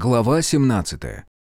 Глава 17.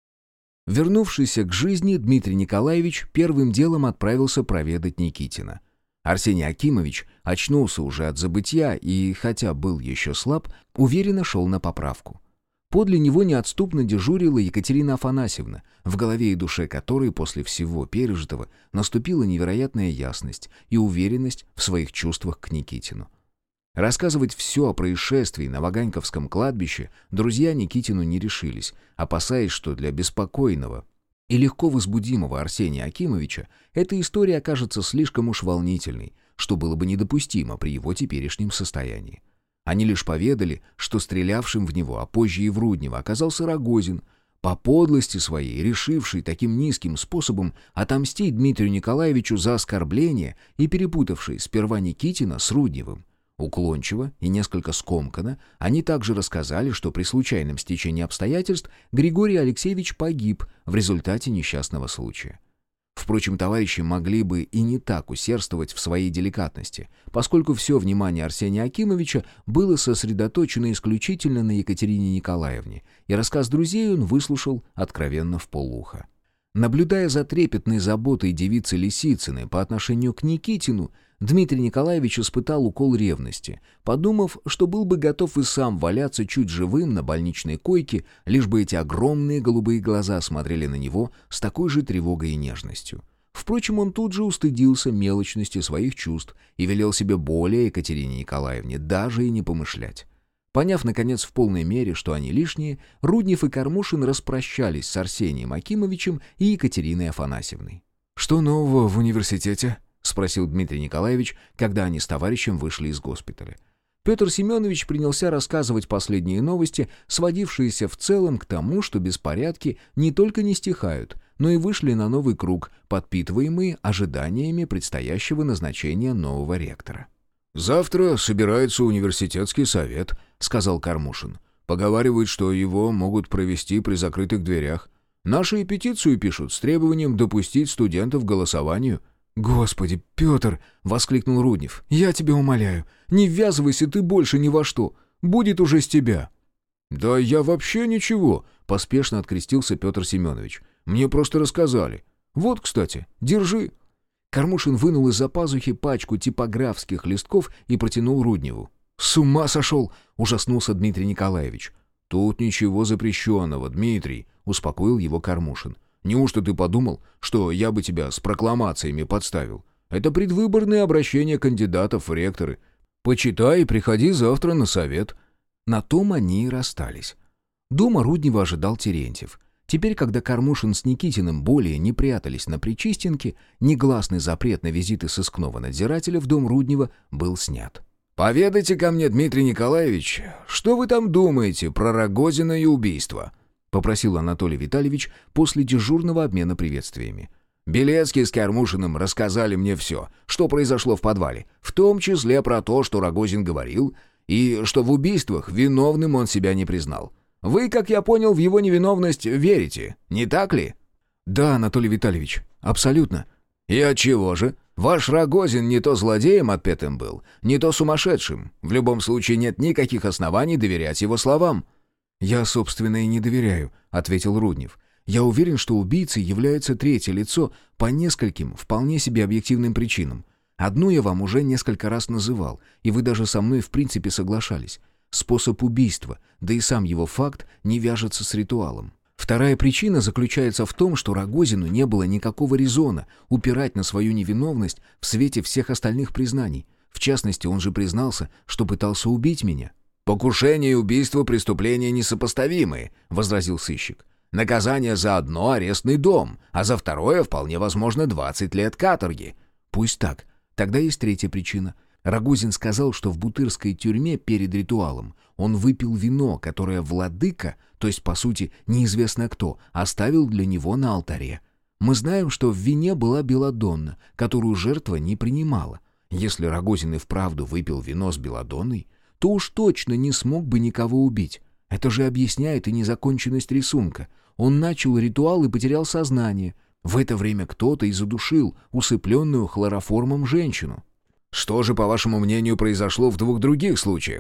Вернувшийся к жизни, Дмитрий Николаевич первым делом отправился проведать Никитина. Арсений Акимович очнулся уже от забытья и, хотя был еще слаб, уверенно шел на поправку. Подле него неотступно дежурила Екатерина Афанасьевна, в голове и душе которой после всего пережитого наступила невероятная ясность и уверенность в своих чувствах к Никитину. Рассказывать все о происшествии на Ваганьковском кладбище друзья Никитину не решились, опасаясь, что для беспокойного и легко возбудимого Арсения Акимовича эта история окажется слишком уж волнительной, что было бы недопустимо при его теперешнем состоянии. Они лишь поведали, что стрелявшим в него, а позже и в Руднева, оказался Рогозин, по подлости своей решивший таким низким способом отомстить Дмитрию Николаевичу за оскорбление и перепутавший сперва Никитина с Рудневым. Уклончиво и несколько скомканно они также рассказали, что при случайном стечении обстоятельств Григорий Алексеевич погиб в результате несчастного случая. Впрочем, товарищи могли бы и не так усердствовать в своей деликатности, поскольку все внимание Арсения Акимовича было сосредоточено исключительно на Екатерине Николаевне, и рассказ друзей он выслушал откровенно вполуха. Наблюдая за трепетной заботой девицы Лисицыной по отношению к Никитину, Дмитрий Николаевич испытал укол ревности, подумав, что был бы готов и сам валяться чуть живым на больничной койке, лишь бы эти огромные голубые глаза смотрели на него с такой же тревогой и нежностью. Впрочем, он тут же устыдился мелочности своих чувств и велел себе более Екатерине Николаевне даже и не помышлять. Поняв, наконец, в полной мере, что они лишние, Руднев и Кармушин распрощались с Арсением Акимовичем и Екатериной Афанасьевной. «Что нового в университете?» — спросил Дмитрий Николаевич, когда они с товарищем вышли из госпиталя. Петр Семенович принялся рассказывать последние новости, сводившиеся в целом к тому, что беспорядки не только не стихают, но и вышли на новый круг, подпитываемые ожиданиями предстоящего назначения нового ректора. «Завтра собирается университетский совет», — сказал Кармушин. «Поговаривают, что его могут провести при закрытых дверях. Наши и петицию пишут с требованием допустить студентов к голосованию». «Господи, Петр!» — воскликнул Руднев. «Я тебя умоляю, не ввязывайся ты больше ни во что. Будет уже с тебя». «Да я вообще ничего», — поспешно открестился Петр Семенович. «Мне просто рассказали. Вот, кстати, держи». Кармушин вынул из-за пазухи пачку типографских листков и протянул Рудневу. «С ума сошел!» — ужаснулся Дмитрий Николаевич. «Тут ничего запрещенного, Дмитрий», — успокоил его Кармушин. «Неужто ты подумал, что я бы тебя с прокламациями подставил? Это предвыборные обращения кандидатов в ректоры. Почитай и приходи завтра на совет». На том они и расстались. Дома Руднева ожидал Терентьев. Теперь, когда Кармушин с Никитиным более не прятались на Причистенке, негласный запрет на визиты сыскного надзирателя в дом Руднева был снят. «Поведайте ко мне, Дмитрий Николаевич, что вы там думаете про Рогозина и убийство?» — попросил Анатолий Витальевич после дежурного обмена приветствиями. «Белецкий с Кармушиным рассказали мне все, что произошло в подвале, в том числе про то, что Рогозин говорил, и что в убийствах виновным он себя не признал. Вы, как я понял, в его невиновность верите, не так ли?» «Да, Анатолий Витальевич, абсолютно». «И отчего же? Ваш Рогозин не то злодеем отпетым был, не то сумасшедшим. В любом случае нет никаких оснований доверять его словам». «Я, собственно, и не доверяю», — ответил Руднев. «Я уверен, что убийцей является третье лицо по нескольким, вполне себе объективным причинам. Одну я вам уже несколько раз называл, и вы даже со мной в принципе соглашались. Способ убийства, да и сам его факт не вяжется с ритуалом. Вторая причина заключается в том, что Рогозину не было никакого резона упирать на свою невиновность в свете всех остальных признаний. В частности, он же признался, что пытался убить меня». «Покушение и убийство — преступления несопоставимые», — возразил сыщик. «Наказание за одно — арестный дом, а за второе, вполне возможно, 20 лет каторги». «Пусть так. Тогда есть третья причина. Рогозин сказал, что в бутырской тюрьме перед ритуалом он выпил вино, которое владыка, то есть, по сути, неизвестно кто, оставил для него на алтаре. Мы знаем, что в вине была белладонна, которую жертва не принимала. Если Рогозин и вправду выпил вино с белладонной, то уж точно не смог бы никого убить. Это же объясняет и незаконченность рисунка. Он начал ритуал и потерял сознание. В это время кто-то и задушил усыпленную хлороформом женщину». «Что же, по вашему мнению, произошло в двух других случаях?»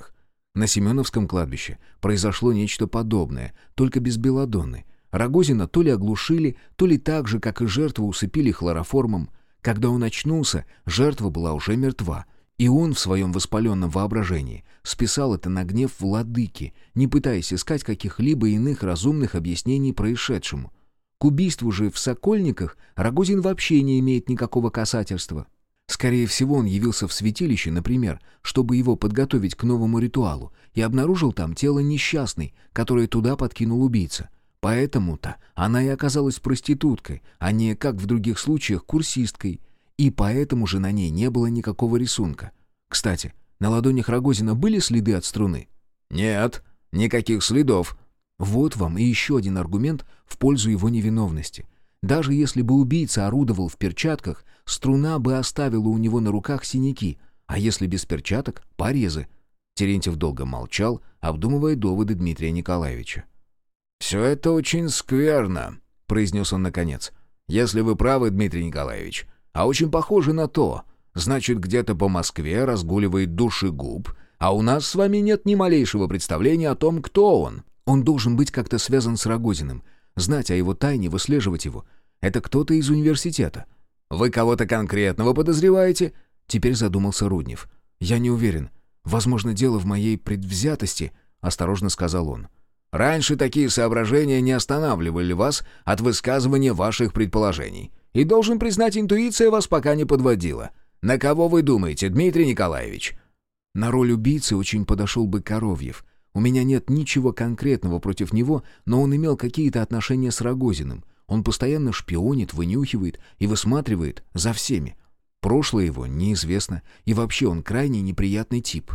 На Семеновском кладбище произошло нечто подобное, только без Беладонны. Рогозина то ли оглушили, то ли так же, как и жертву, усыпили хлороформом. Когда он очнулся, жертва была уже мертва, и он в своем воспаленном воображении списал это на гнев владыки, не пытаясь искать каких-либо иных разумных объяснений происшедшему. К убийству же в Сокольниках Рогозин вообще не имеет никакого касательства. Скорее всего, он явился в святилище, например, чтобы его подготовить к новому ритуалу, и обнаружил там тело несчастной, которое туда подкинул убийца. Поэтому-то она и оказалась проституткой, а не, как в других случаях, курсисткой. И поэтому же на ней не было никакого рисунка. Кстати, на ладонях Рогозина были следы от струны? Нет, никаких следов. Вот вам и еще один аргумент в пользу его невиновности. Даже если бы убийца орудовал в перчатках, струна бы оставила у него на руках синяки, а если без перчаток — порезы. Терентьев долго молчал, обдумывая доводы Дмитрия Николаевича. «Все это очень скверно», — произнес он наконец. «Если вы правы, Дмитрий Николаевич, а очень похоже на то, значит, где-то по Москве разгуливает душегуб, а у нас с вами нет ни малейшего представления о том, кто он». Он должен быть как-то связан с Рогозиным, знать о его тайне, выслеживать его. Это кто-то из университета. «Вы кого-то конкретного подозреваете?» Теперь задумался Руднев. «Я не уверен. Возможно, дело в моей предвзятости», — осторожно сказал он. «Раньше такие соображения не останавливали вас от высказывания ваших предположений. И, должен признать, интуиция вас пока не подводила. На кого вы думаете, Дмитрий Николаевич?» «На роль убийцы очень подошел бы Коровьев. У меня нет ничего конкретного против него, но он имел какие-то отношения с Рогозиным. Он постоянно шпионит, вынюхивает и высматривает за всеми. Прошлое его неизвестно, и вообще он крайне неприятный тип».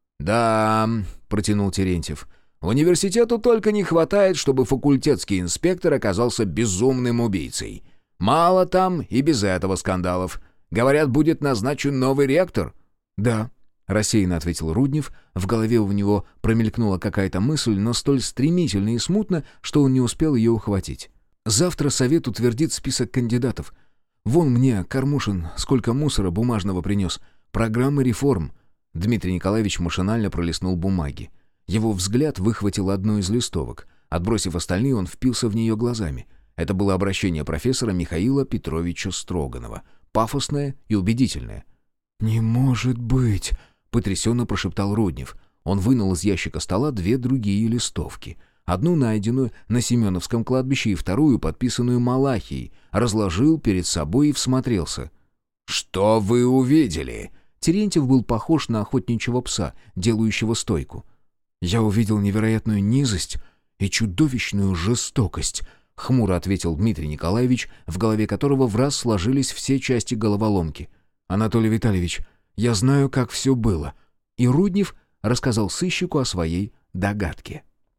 «Да», — протянул Терентьев, — «университету только не хватает, чтобы факультетский инспектор оказался безумным убийцей. Мало там и без этого скандалов. Говорят, будет назначен новый ректор». «Да», — рассеянно ответил Руднев. В голове у него промелькнула какая-то мысль, но столь стремительно и смутно, что он не успел ее ухватить. «Завтра совет утвердит список кандидатов. Вон мне, Кормушин, сколько мусора бумажного принес. Программы реформ». Дмитрий Николаевич машинально пролистнул бумаги. Его взгляд выхватил одну из листовок. Отбросив остальные, он впился в нее глазами. Это было обращение профессора Михаила Петровича Строганова. Пафосное и убедительное. «Не может быть!» — потрясенно прошептал Руднев. Он вынул из ящика стола две другие листовки. Одну найденную на Семеновском кладбище и вторую, подписанную Малахией, разложил перед собой и всмотрелся. «Что вы увидели?» Терентьев был похож на охотничьего пса, делающего стойку. «Я увидел невероятную низость и чудовищную жестокость», — хмуро ответил Дмитрий Николаевич, в голове которого враз сложились все части головоломки. «Анатолий Витальевич, я знаю, как все было». И Руднев рассказал сыщику о своей догадке.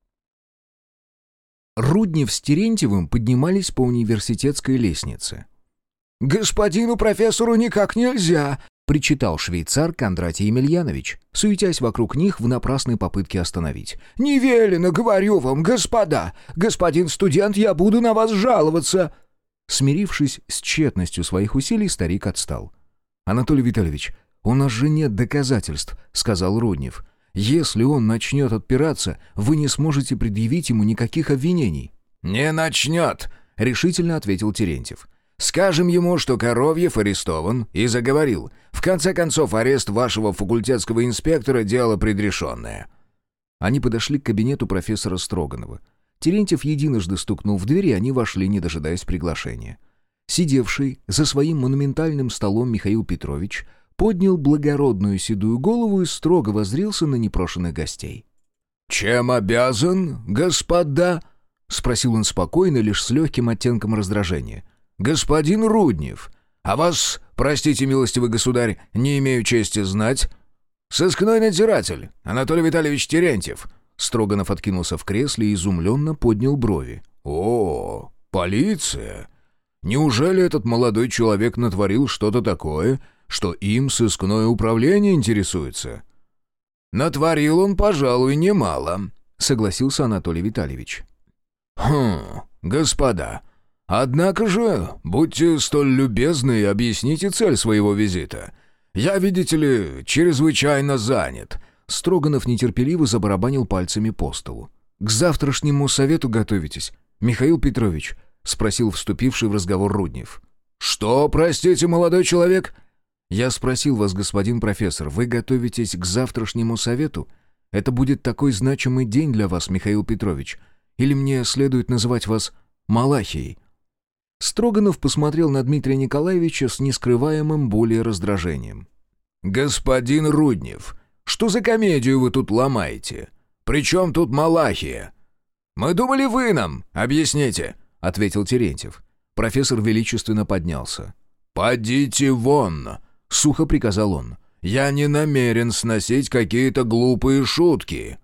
Руднев с Терентьевым поднимались по университетской лестнице. «Господину профессору никак нельзя!» — причитал швейцар Кондратий Емельянович, суетясь вокруг них в напрасной попытке остановить. «Не велено, говорю вам, господа! Господин студент, я буду на вас жаловаться!» Смирившись с тщетностью своих усилий, старик отстал. «Анатолий Витальевич, у нас же нет доказательств», — сказал Руднев. «Если он начнет отпираться, вы не сможете предъявить ему никаких обвинений». «Не начнет», — решительно ответил Терентьев. «Скажем ему, что Коровьев арестован и заговорил. В конце концов, арест вашего факультетского инспектора — дело предрешенное». Они подошли к кабинету профессора Строганова. Терентьев единожды стукнул в дверь, и они вошли, не дожидаясь приглашения. Сидевший за своим монументальным столом Михаил Петрович поднял благородную седую голову и строго воззрился на непрошенных гостей. «Чем обязан, господа?» — спросил он спокойно, лишь с легким оттенком раздражения. «Господин Руднев, а вас, простите, милостивый государь, не имею чести знать. Сыскной надзиратель, Анатолий Витальевич Терентьев». Строганов откинулся в кресле и изумленно поднял брови. «О, полиция! Неужели этот молодой человек натворил что-то такое, что им сыскное управление интересуется?» «Натворил он, пожалуй, немало», — согласился Анатолий Витальевич. Господа, однако же, будьте столь любезны и объясните цель своего визита. Я, видите ли, чрезвычайно занят. Строганов нетерпеливо забарабанил пальцами по столу. «К завтрашнему совету готовитесь, Михаил Петрович?» — спросил вступивший в разговор Руднев. «Что, простите, молодой человек?» «Я спросил вас, господин профессор, вы готовитесь к завтрашнему совету? Это будет такой значимый день для вас, Михаил Петрович. Или мне следует называть вас Малахией?» Строганов посмотрел на Дмитрия Николаевича с нескрываемым более раздражением. «Господин Руднев, что за комедию вы тут ломаете? Причем тут Малахия?» «Мы думали, вы нам объясните», — ответил Терентьев. Профессор величественно поднялся. «Подите вон!» — сухо приказал он. «Я не намерен сносить какие-то глупые шутки».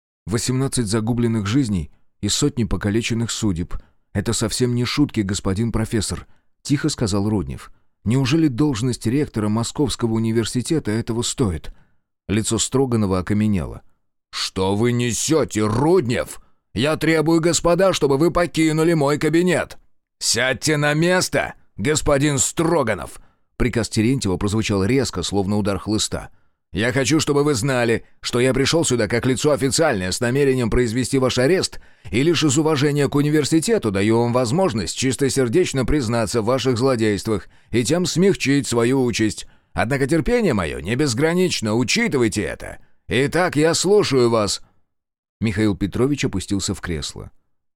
18 загубленных жизней и сотни покалеченных судеб. Это совсем не шутки, господин профессор, — тихо сказал Руднев. Неужели должность ректора Московского университета этого стоит? Лицо Строганова окаменело. «Что вы несете, Руднев? Я требую, господа, чтобы вы покинули мой кабинет. Сядьте на место, господин Строганов!» Приказ Терентьева прозвучал резко, словно удар хлыста. «Я хочу, чтобы вы знали, что я пришел сюда как лицо официальное с намерением произвести ваш арест, и лишь из уважения к университету даю вам возможность чистосердечно признаться в ваших злодействах и тем смягчить свою участь. Однако терпение мое не безгранично, учитывайте это. Итак, я слушаю вас». Михаил Петрович опустился в кресло.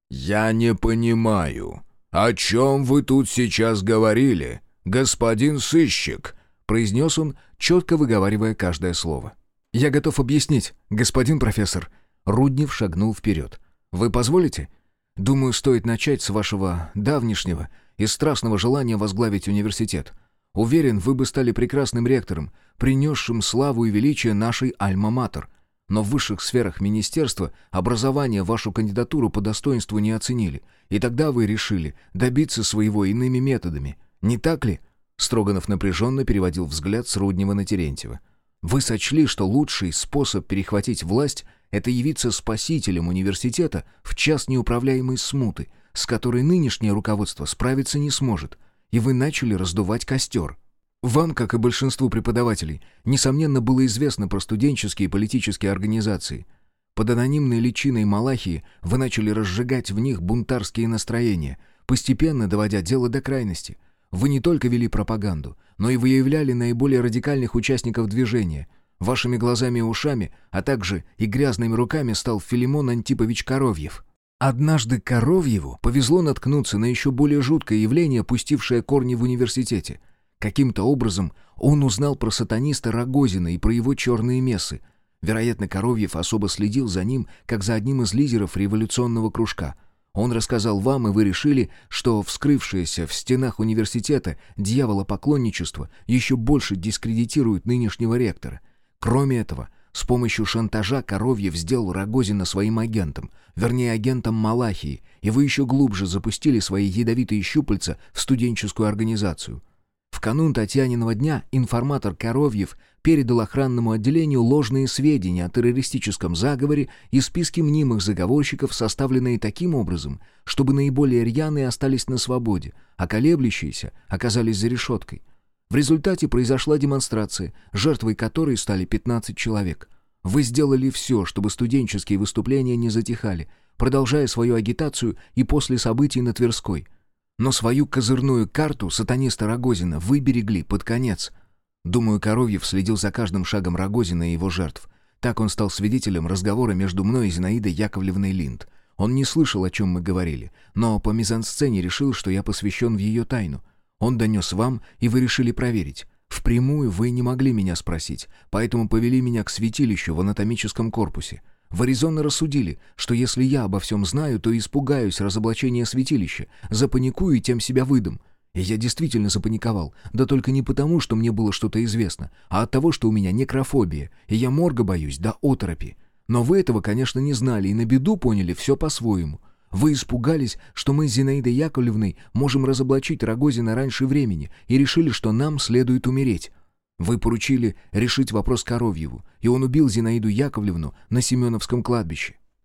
«Я не понимаю, о чем вы тут сейчас говорили, господин сыщик?» произнес он, четко выговаривая каждое слово. «Я готов объяснить, господин профессор». Руднев шагнул вперед. «Вы позволите? Думаю, стоит начать с вашего давнишнего и страстного желания возглавить университет. Уверен, вы бы стали прекрасным ректором, принесшим славу и величие нашей альма-матер. Но в высших сферах министерства образования вашу кандидатуру по достоинству не оценили, и тогда вы решили добиться своего иными методами. Не так ли?» Строганов напряженно переводил взгляд с Руднева на Терентьева. «Вы сочли, что лучший способ перехватить власть — это явиться спасителем университета в час неуправляемой смуты, с которой нынешнее руководство справиться не сможет, и вы начали раздувать костер. Вам, как и большинству преподавателей, несомненно, было известно про студенческие и политические организации. Под анонимной личиной Малахии вы начали разжигать в них бунтарские настроения, постепенно доводя дело до крайности. Вы не только вели пропаганду, но и выявляли наиболее радикальных участников движения. Вашими глазами и ушами, а также и грязными руками стал Филимон Антипович Коровьев. Однажды Коровьеву повезло наткнуться на еще более жуткое явление, пустившее корни в университете. Каким-то образом он узнал про сатаниста Рогозина и про его черные мессы. Вероятно, Коровьев особо следил за ним, как за одним из лидеров революционного кружка. Он рассказал вам, и вы решили, что вскрывшееся в стенах университета дьяволопоклонничество еще больше дискредитирует нынешнего ректора. Кроме этого, с помощью шантажа Коровьев сделал Рогозина своим агентом, вернее агентом Малахии, и вы еще глубже запустили свои ядовитые щупальца в студенческую организацию. В канун Татьяниного дня информатор Коровьев передал охранному отделению ложные сведения о террористическом заговоре и списки мнимых заговорщиков, составленные таким образом, чтобы наиболее рьяные остались на свободе, а колеблющиеся оказались за решеткой. В результате произошла демонстрация, жертвой которой стали 15 человек. Вы сделали все, чтобы студенческие выступления не затихали, продолжая свою агитацию и после событий на Тверской. Но свою козырную карту сатаниста Рогозина вы берегли под конец. Думаю, Коровьев следил за каждым шагом Рогозина и его жертв. Так он стал свидетелем разговора между мной и Зинаидой Яковлевной Линд. Он не слышал, о чем мы говорили, но по мизансцене решил, что я посвящен в ее тайну. Он донес вам, и вы решили проверить. Впрямую вы не могли меня спросить, поэтому повели меня к святилищу в анатомическом корпусе. Вы резонно рассудили, что если я обо всем знаю, то испугаюсь разоблачения святилища, запаникую и тем себя выдам. И я действительно запаниковал, да только не потому, что мне было что-то известно, а от того, что у меня некрофобия, и я морга боюсь до оторопи. Но вы этого, конечно, не знали и на беду поняли все по-своему. Вы испугались, что мы с Зинаидой Яковлевной можем разоблачить Рогозина раньше времени и решили, что нам следует умереть. Вы поручили решить вопрос Коровьеву, и он убил Зинаиду Яковлевну на Семеновском кладбище.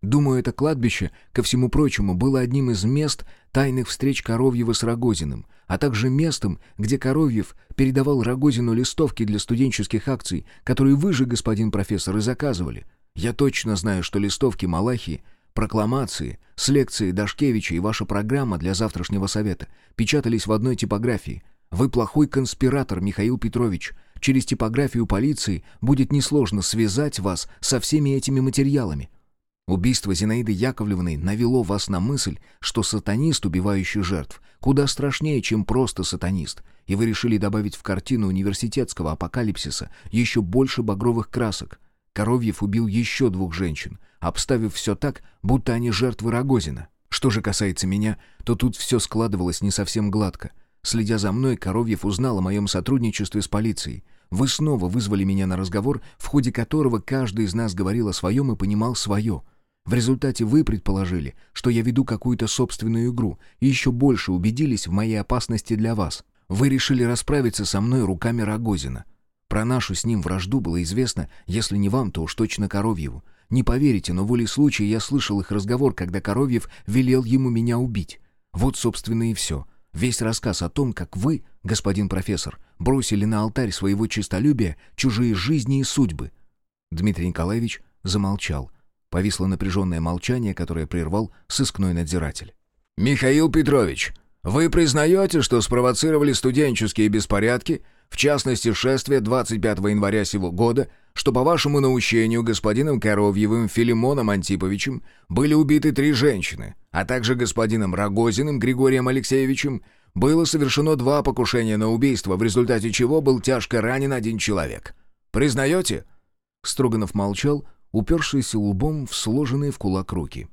Думаю, это кладбище, ко всему прочему, было одним из мест тайных встреч Коровьева с Рогозиным, а также местом, где Коровьев передавал Рогозину листовки для студенческих акций, которые вы же, господин профессор, и заказывали. Я точно знаю, что листовки Малахии, прокламации с лекцией Дашкевича и ваша программа для завтрашнего совета печатались в одной типографии. Вы плохой конспиратор, Михаил Петрович. Через типографию полиции будет несложно связать вас со всеми этими материалами. Убийство Зинаиды Яковлевны навело вас на мысль, что сатанист, убивающий жертв, куда страшнее, чем просто сатанист, и вы решили добавить в картину университетского апокалипсиса еще больше багровых красок. Коровьев убил еще 2 женщин, обставив все так, будто они жертвы Рогозина. Что же касается меня, то тут все складывалось не совсем гладко. Следя за мной, Коровьев узнал о моем сотрудничестве с полицией. Вы снова вызвали меня на разговор, в ходе которого каждый из нас говорил о своем и понимал свое. В результате вы предположили, что я веду какую-то собственную игру, и еще больше убедились в моей опасности для вас. Вы решили расправиться со мной руками Рогозина. Про нашу с ним вражду было известно, если не вам, то уж точно Коровьеву. Не поверите, но волей случая я слышал их разговор, когда Коровьев велел ему меня убить. Вот, собственно, и все. Весь рассказ о том, как вы, господин профессор, бросили на алтарь своего честолюбия чужие жизни и судьбы. Дмитрий Николаевич замолчал. Повисло напряженное молчание, которое прервал сыскной надзиратель. «Михаил Петрович, вы признаете, что спровоцировали студенческие беспорядки, в частности, шествие 25 января сего года, что по вашему наущению господином Коровьевым Филимоном Антиповичем были убиты 3 женщины, а также господином Рогозиным Григорием Алексеевичем было совершено 2 покушения на убийство, в результате чего был тяжко ранен 1 человек? Признаете?» Строганов молчал, упершийся лбом в сложенные в кулак руки.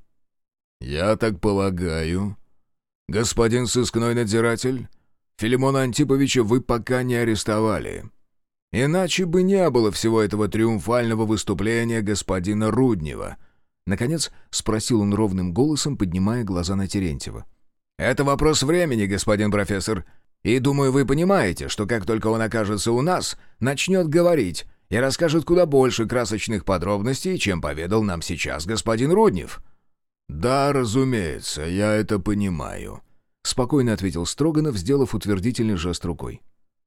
«Я так полагаю. Господин сыскной надзиратель, Филимона Антиповича вы пока не арестовали. Иначе бы не было всего этого триумфального выступления господина Руднева». Наконец спросил он ровным голосом, поднимая глаза на Терентьева. «Это вопрос времени, господин профессор. И думаю, вы понимаете, что как только он окажется у нас, начнет говорить и расскажет куда больше красочных подробностей, чем поведал нам сейчас господин Руднев». «Да, разумеется, я это понимаю», — спокойно ответил Строганов, сделав утвердительный жест рукой.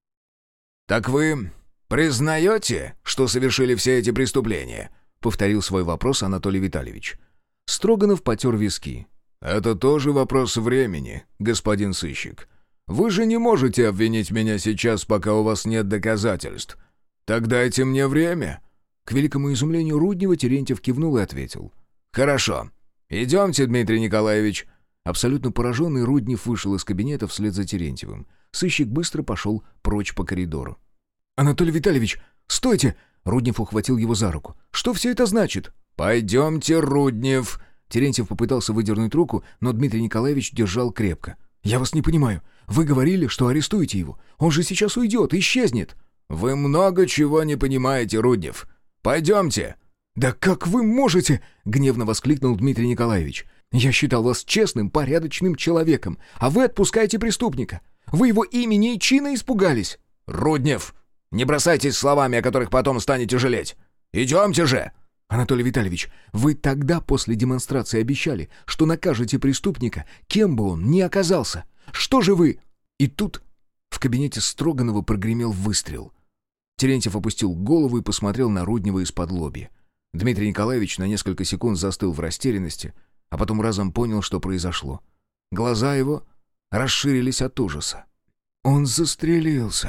«Так вы признаете, что совершили все эти преступления?» — повторил свой вопрос Анатолий Витальевич. Строганов потер виски. «Это тоже вопрос времени, господин сыщик. Вы же не можете обвинить меня сейчас, пока у вас нет доказательств. Так дайте мне время». К великому изумлению Руднева Терентьев кивнул и ответил. «Хорошо. Идемте, Дмитрий Николаевич». Абсолютно пораженный Руднев вышел из кабинета вслед за Терентьевым. Сыщик быстро пошел прочь по коридору. «Анатолий Витальевич, стойте!» Руднев ухватил его за руку. «Что все это значит?» «Пойдемте, Руднев!» Терентьев попытался выдернуть руку, но Дмитрий Николаевич держал крепко. «Я вас не понимаю. Вы говорили, что арестуете его. Он же сейчас уйдет, исчезнет». «Вы много чего не понимаете, Руднев. Пойдемте!» «Да как вы можете?» — гневно воскликнул Дмитрий Николаевич. «Я считал вас честным, порядочным человеком, а вы отпускаете преступника. Вы его имени и чина испугались». «Руднев, не бросайтесь словами, о которых потом станете жалеть. Идемте же!» «Анатолий Витальевич, вы тогда после демонстрации обещали, что накажете преступника, кем бы он ни оказался. Что же вы...» И тут в кабинете Строганова прогремел выстрел. Терентьев опустил голову и посмотрел на Руднева из-под лобья. Дмитрий Николаевич на несколько секунд застыл в растерянности, а потом разом понял, что произошло. Глаза его расширились от ужаса. «Он застрелился.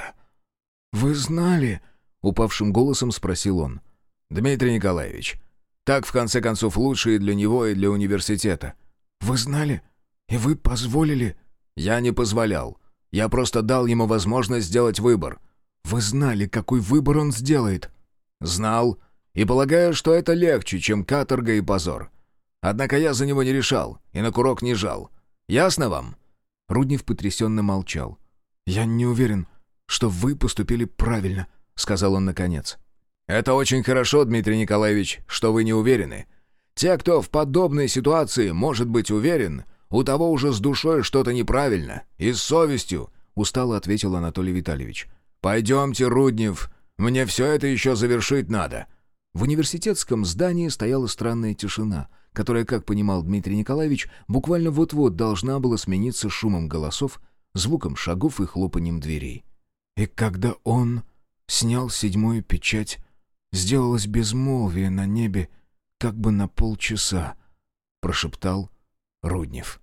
Вы знали?» — упавшим голосом спросил он. «Дмитрий Николаевич, так в конце концов лучше и для него, и для университета». «Вы знали? И вы позволили?» «Я не позволял. Я просто дал ему возможность сделать выбор». «Вы знали, какой выбор он сделает?» «Знал. И полагаю, что это легче, чем каторга и позор. Однако я за него не решал и на курок не жал. Ясно вам?» Руднев потрясенно молчал. «Я не уверен, что вы поступили правильно», — сказал он наконец. «Это очень хорошо, Дмитрий Николаевич, что вы не уверены. Те, кто в подобной ситуации может быть уверен, у того уже с душой что-то неправильно и с совестью», — устало ответил Анатолий Витальевич. «Пойдемте, Руднев, мне все это еще завершить надо». В университетском здании стояла странная тишина, которая, как понимал Дмитрий Николаевич, буквально вот-вот должна была смениться шумом голосов, звуком шагов и хлопанием дверей. И когда он снял 7-ю печать, сделалось безмолвие на небе как бы на полчаса, прошептал Руднев.